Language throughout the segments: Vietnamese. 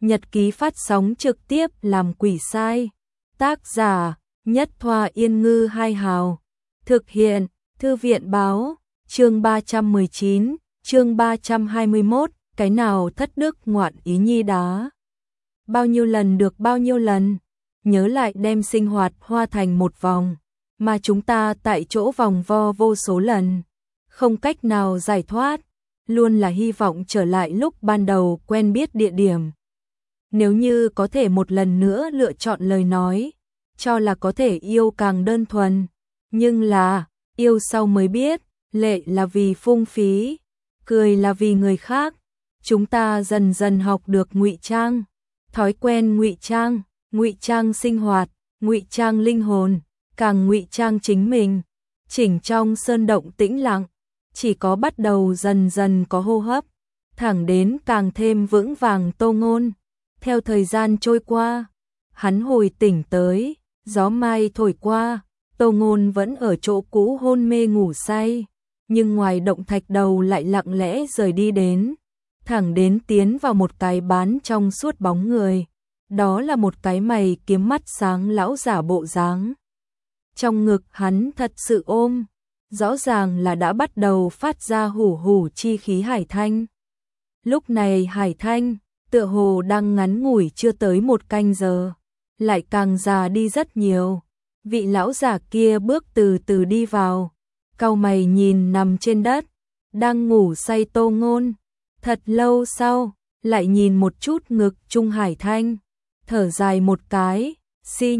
Nhật ký phát sóng trực tiếp làm quỷ sai. Tác giả Nhất Thoa Yên Ngư Hai Hào. Thực hiện Thư viện Báo. Chương 319, chương 321, cái nào thất đức ngoạn ý nhi đá. Bao nhiêu lần được bao nhiêu lần, nhớ lại đem sinh hoạt hoa thành một vòng, mà chúng ta tại chỗ vòng vo vô số lần, không cách nào giải thoát, luôn là hy vọng trở lại lúc ban đầu quen biết địa điểm. Nếu như có thể một lần nữa lựa chọn lời nói, cho là có thể yêu càng đơn thuần, nhưng là, yêu sau mới biết, lệ là vì phung phí, cười là vì người khác. Chúng ta dần dần học được ngụy trang, thói quen ngụy trang sinh hoạt, ngụy trang linh hồn, càng ngụy trang chính mình. Chỉnh trong sơn động tĩnh lặng, chỉ có bắt đầu dần dần có hô hấp, thẳng đến càng thêm vững vàng Tô Ngôn. Theo thời gian trôi qua, hắn hồi tỉnh tới, gió mai thổi qua, Tô Ngôn vẫn ở chỗ cũ hôn mê ngủ say, nhưng ngoài động thạch đầu lại lặng lẽ rời đi đến, thẳng đến tiến vào một cái bán trong suốt bóng người, đó là một cái mày kiếm mắt sáng lão giả bộ dáng. Trong ngực hắn thật sự ôm, rõ ràng là đã bắt đầu phát ra hủ hủ chi khí Hải Thanh. Lúc này Hải Thanh, tựa hồ đang ngắn ngủi chưa tới một canh giờ, lại càng già đi rất nhiều. Vị lão giả kia bước từ từ đi vào, cau mày nhìn nằm trên đất, đang ngủ say Tô Ngôn. Thật lâu sau, lại nhìn một chút ngực Trung Hải Thanh, thở dài một cái, Si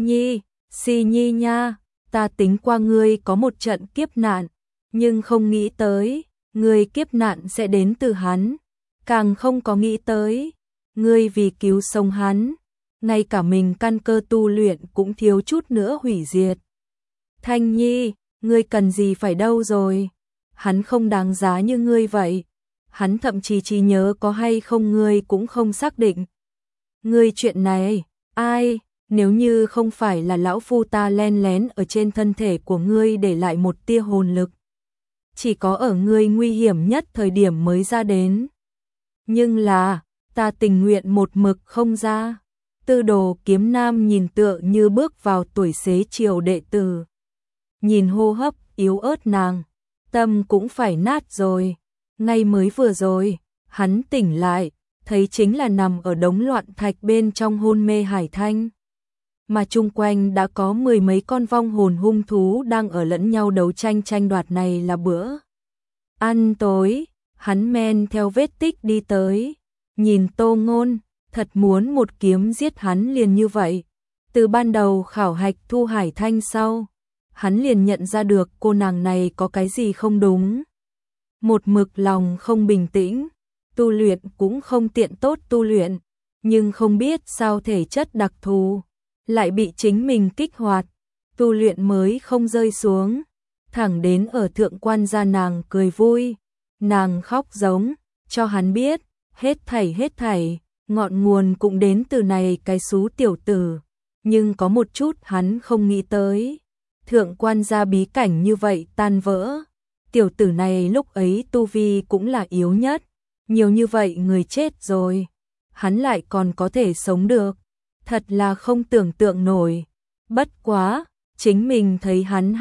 Nhi nha, ta tính qua ngươi có một trận kiếp nạn, nhưng không nghĩ tới, ngươi kiếp nạn sẽ đến từ hắn, càng không có nghĩ tới, ngươi vì cứu sống hắn, ngay cả mình căn cơ tu luyện cũng thiếu chút nữa hủy diệt. Thanh Nhi, ngươi cần gì phải đâu rồi, hắn không đáng giá như ngươi vậy. Hắn thậm chí trí nhớ có hay không ngươi cũng không xác định. Ngươi chuyện này, ai, nếu như không phải là lão phu ta len lén ở trên thân thể của ngươi để lại một tia hồn lực. Chỉ có ở ngươi nguy hiểm nhất thời điểm mới ra đến. Nhưng là, ta tình nguyện một mực không ra. Tư Đồ Kiếm Nam nhìn tựa như bước vào tuổi xế chiều đệ tử. Nhìn hô hấp yếu ớt nàng, tâm cũng phải nát rồi. Ngay mới vừa rồi, hắn tỉnh lại, thấy chính là nằm ở đống loạn thạch bên trong hôn mê Hải Thanh. Mà chung quanh đã có mười mấy con vong hồn hung thú đang ở lẫn nhau đấu tranh đoạt này là bữa ăn tối. Hắn men theo vết tích đi tới, nhìn Tô Ngôn, thật muốn một kiếm giết hắn liền như vậy. Từ ban đầu khảo hạch thu Hải Thanh sau, hắn liền nhận ra được cô nàng này có cái gì không đúng. Một mực lòng không bình tĩnh, tu luyện cũng không tiện tốt tu luyện, nhưng không biết sao thể chất đặc thù, lại bị chính mình kích hoạt, tu luyện mới không rơi xuống, thẳng đến ở thượng quan gia nàng cười vui, nàng khóc giống, cho hắn biết, hết thảy, ngọn nguồn cũng đến từ này cái xú tiểu tử, nhưng có một chút hắn không nghĩ tới, thượng quan gia bí cảnh như vậy tan vỡ. Tiểu tử này lúc ấy tu vi cũng là yếu nhất, nhiều như vậy người chết rồi, hắn lại còn có thể sống được, thật là không tưởng tượng nổi. Bất quá, chính mình thấy hắn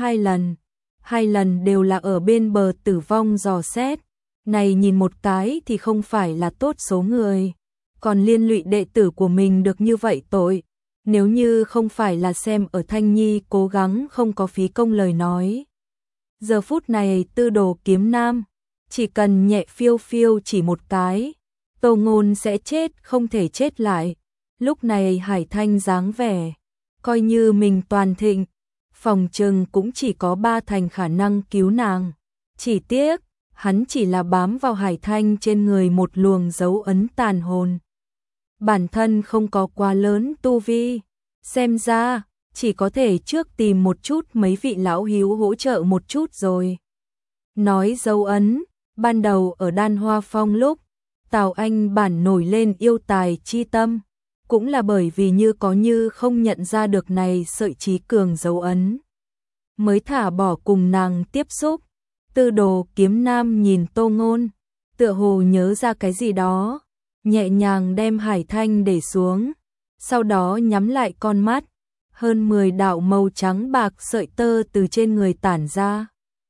hai lần đều là ở bên bờ tử vong dò xét, này nhìn một cái thì không phải là tốt số người, còn liên lụy đệ tử của mình được như vậy tội, nếu như không phải là xem ở Thanh Nhi cố gắng không có phí công lời nói. Giờ phút này Tư Đồ Kiếm Nam, chỉ cần nhẹ phiêu phiêu chỉ một cái, Tô Ngôn sẽ chết không thể chết lại. Lúc này Hải Thanh dáng vẻ, coi như mình toàn thịnh, phòng trừng cũng chỉ có 3 thành khả năng cứu nàng. Chỉ tiếc, hắn chỉ là bám vào Hải Thanh trên người một luồng dấu ấn tàn hồn. Bản thân không có quá lớn tu vi, xem ra chỉ có thể trước tìm một chút mấy vị lão hiếu hỗ trợ một chút rồi. Nói dấu ấn, ban đầu ở Đan Hoa Phong lúc, Tào Anh bản nổi lên yêu tài chi tâm, cũng là bởi vì như có như không nhận ra được này sợi trí cường dấu ấn, mới thả bỏ cùng nàng tiếp xúc. Tư Đồ Kiếm Nam nhìn Tô Ngôn, tựa hồ nhớ ra cái gì đó, nhẹ nhàng đem Hải Thanh để xuống, sau đó nhắm lại con mắt, hơn 10 đạo màu trắng bạc sợi tơ từ trên người tản ra.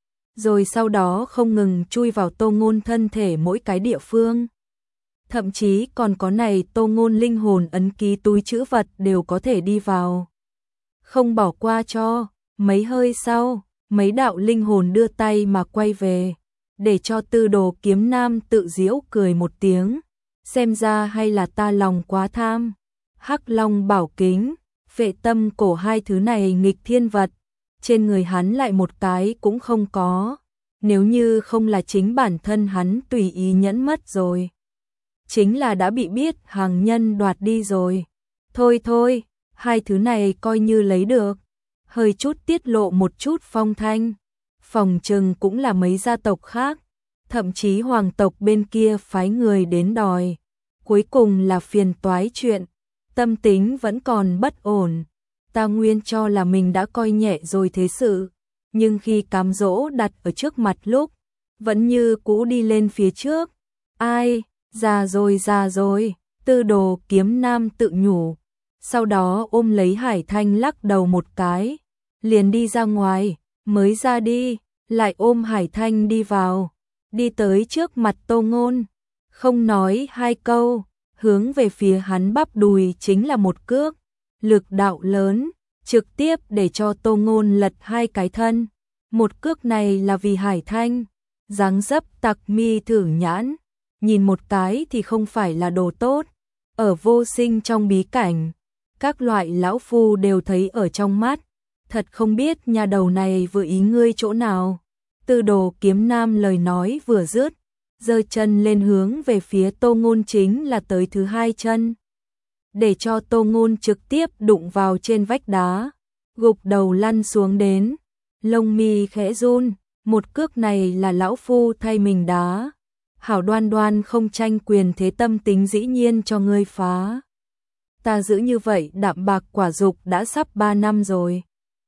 Rồi sau đó không ngừng chui vào Tô Ngôn thân thể mỗi cái địa phương. Thậm chí còn có này Tô Ngôn linh hồn ấn ký túi trữ vật đều có thể đi vào. Không bỏ qua cho, mấy hơi sau, mấy đạo linh hồn đưa tay mà quay về, để cho Tư Đồ Kiếm Nam tự giễu cười một tiếng, xem ra hay là ta lòng quá tham. Hắc Long bảo kính, Phệ Tâm cổ, hai thứ này nghịch thiên vật, trên người hắn lại một cái cũng không có, nếu như không là chính bản thân hắn tùy ý nhẫn mất rồi, chính là đã bị biết hàng nhân đoạt đi rồi. Thôi thôi, hai thứ này coi như lấy được, hơi chút tiết lộ một chút phong thanh, phòng trừng cũng là mấy gia tộc khác, thậm chí hoàng tộc bên kia phái người đến đòi, cuối cùng là phiền toái chuyện, tâm tính vẫn còn bất ổn. Ta nguyên cho là mình đã coi nhẹ rồi thế sự, nhưng khi cám dỗ đặt ở trước mặt lúc, vẫn như cũ đi lên phía trước. Ai, già rồi, Tư Đồ Kiếm Nam tự nhủ, sau đó ôm lấy Hải Thanh lắc đầu một cái, liền đi ra ngoài, mới ra đi, lại ôm Hải Thanh đi vào, đi tới trước mặt Tô Ngôn, không nói hai câu, hướng về phía hắn bắp đùi chính là một cước, lực đạo lớn, trực tiếp để cho Tô Ngôn lật hai cái thân. Một cước này là vì Hải Thanh, dáng dấp tặc mi thử nhãn, nhìn một cái thì không phải là đồ tốt, ở vô sinh trong bí cảnh, các loại lão phu đều thấy ở trong mắt, thật không biết nhà đầu này vừa ý ngươi chỗ nào. Tư Đồ Kiếm Nam lời nói vừa dứt, giơ chân lên hướng về phía Tô Ngôn chính là tới thứ hai chân, để cho Tô Ngôn trực tiếp đụng vào trên vách đá, gục đầu lăn xuống đến, lông mi khẽ run, một cước này là lão phu thay mình đá, hảo đoan đoan không tranh quyền thế tâm tính dĩ nhiên cho ngươi phá. Ta giữ như vậy đạm bạc quả dục đã sắp 3 năm rồi.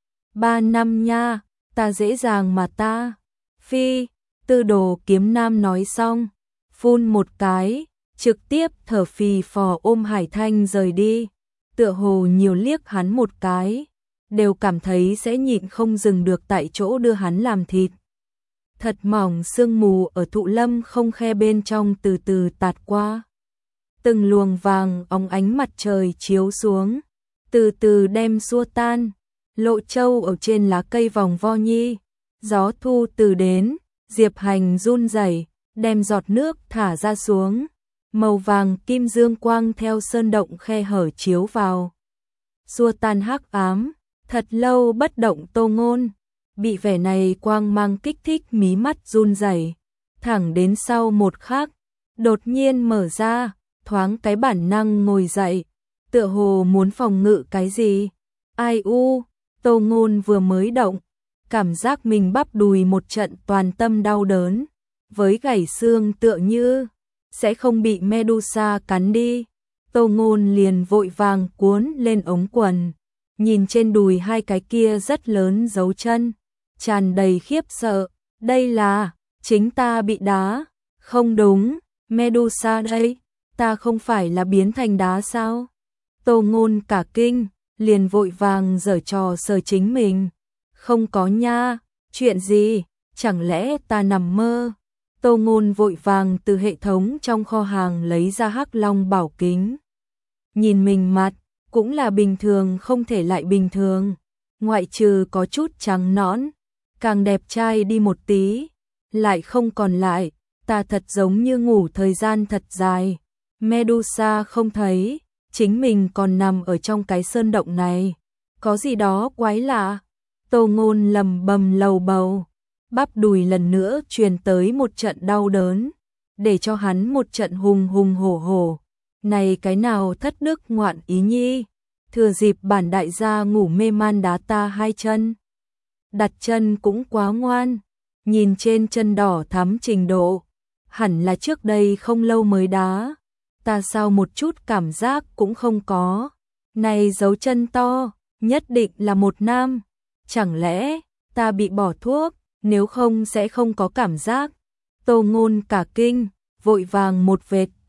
3 năm nha, ta dễ dàng mà ta. Phi, Tư Đồ Kiếm Nam nói xong, phun một cái, trực tiếp thở phì phò ôm Hải Thanh rời đi, tựa hồ nhiều liếc hắn một cái, đều cảm thấy sẽ nhịn không dừng được tại chỗ đưa hắn làm thịt. Thật mỏng sương mù ở Thụ Lâm không khe bên trong từ từ tạt qua. Từng luồng vàng óng ánh mặt trời chiếu xuống, từ từ đem xua tan, Lộ Châu ở trên lá cây vòng vo nhi, gió thu từ đến, Diệp Hành run rẩy, đem giọt nước thả ra xuống, màu vàng kim dương quang theo sơn động khe hở chiếu vào, xua tan hắc ám. Thật lâu bất động Tô Ngôn, bị vẻ này quang mang kích thích mí mắt run rẩy, thẳng đến sau một khắc, đột nhiên mở ra, thoáng cái bản năng ngồi dậy, tựa hồ muốn phòng ngự cái gì. Ai u, Tô Ngôn vừa mới động, cảm giác mình bắp đùi một trận toàn tâm đau đớn, với gãy xương tựa như sẽ không bị Medusa cắn đi. Tô Ngôn liền vội vàng cuốn lên ống quần, nhìn trên đùi hai cái kia rất lớn dấu chân, tràn đầy khiếp sợ, đây là, chính ta bị đá, không đúng, Medusa đây, ta không phải là biến thành đá sao? Tô Ngôn cả kinh, liền vội vàng giở trò sờ chính mình, không có nha, chuyện gì, chẳng lẽ ta nằm mơ? Tô Ngôn vội vàng từ hệ thống trong kho hàng lấy ra Hắc Long bảo kính, nhìn mình mặt, cũng là bình thường không thể lại bình thường, ngoại trừ có chút trắng nõn, càng đẹp trai đi một tí, lại không còn lại, ta thật giống như ngủ thời gian thật dài, Medusa không thấy, chính mình còn nằm ở trong cái sơn động này, có gì đó quái lạ. Tô Ngôn lầm bầm lầu bầu, bắp đùi lần nữa truyền tới một trận đau đớn, để cho hắn một trận hùng hùng hổ hổ. Này cái nào thất đức ngoạn ý nhi, thừa dịp bản đại gia ngủ mê man đá ta hai chân. Đặt chân cũng quá ngoan, nhìn trên chân đỏ thắm trình độ, hẳn là trước đây không lâu mới đá, ta sao một chút cảm giác cũng không có. Này dấu chân to, nhất định là một nam, chẳng lẽ ta bị bỏ thuốc, nếu không sẽ không có cảm giác. Tô Ngôn cả kinh, vội vàng một vệt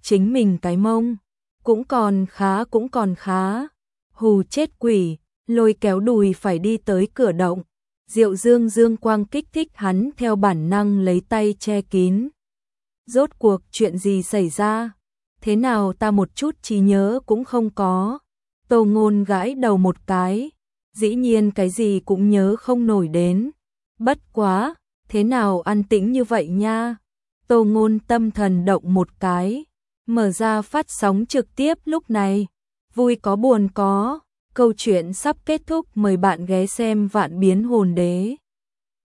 chính mình cái mông. Cũng còn khá. Hù chết quỷ, lôi kéo đùi phải đi tới cửa động. Diệu Dương dương quang kích thích hắn theo bản năng lấy tay che kín. Rốt cuộc chuyện gì xảy ra? Thế nào ta một chút trí nhớ cũng không có. Tô Ngôn gãi đầu một cái, dĩ nhiên cái gì cũng nhớ không nổi đến. Bất quá, thế nào an tĩnh như vậy nha? Tô Ngôn tâm thần động một cái, mở ra phát sóng trực tiếp lúc này. Vui có buồn có, câu chuyện sắp kết thúc, mời bạn ghé xem Vạn Biến Hồn Đế.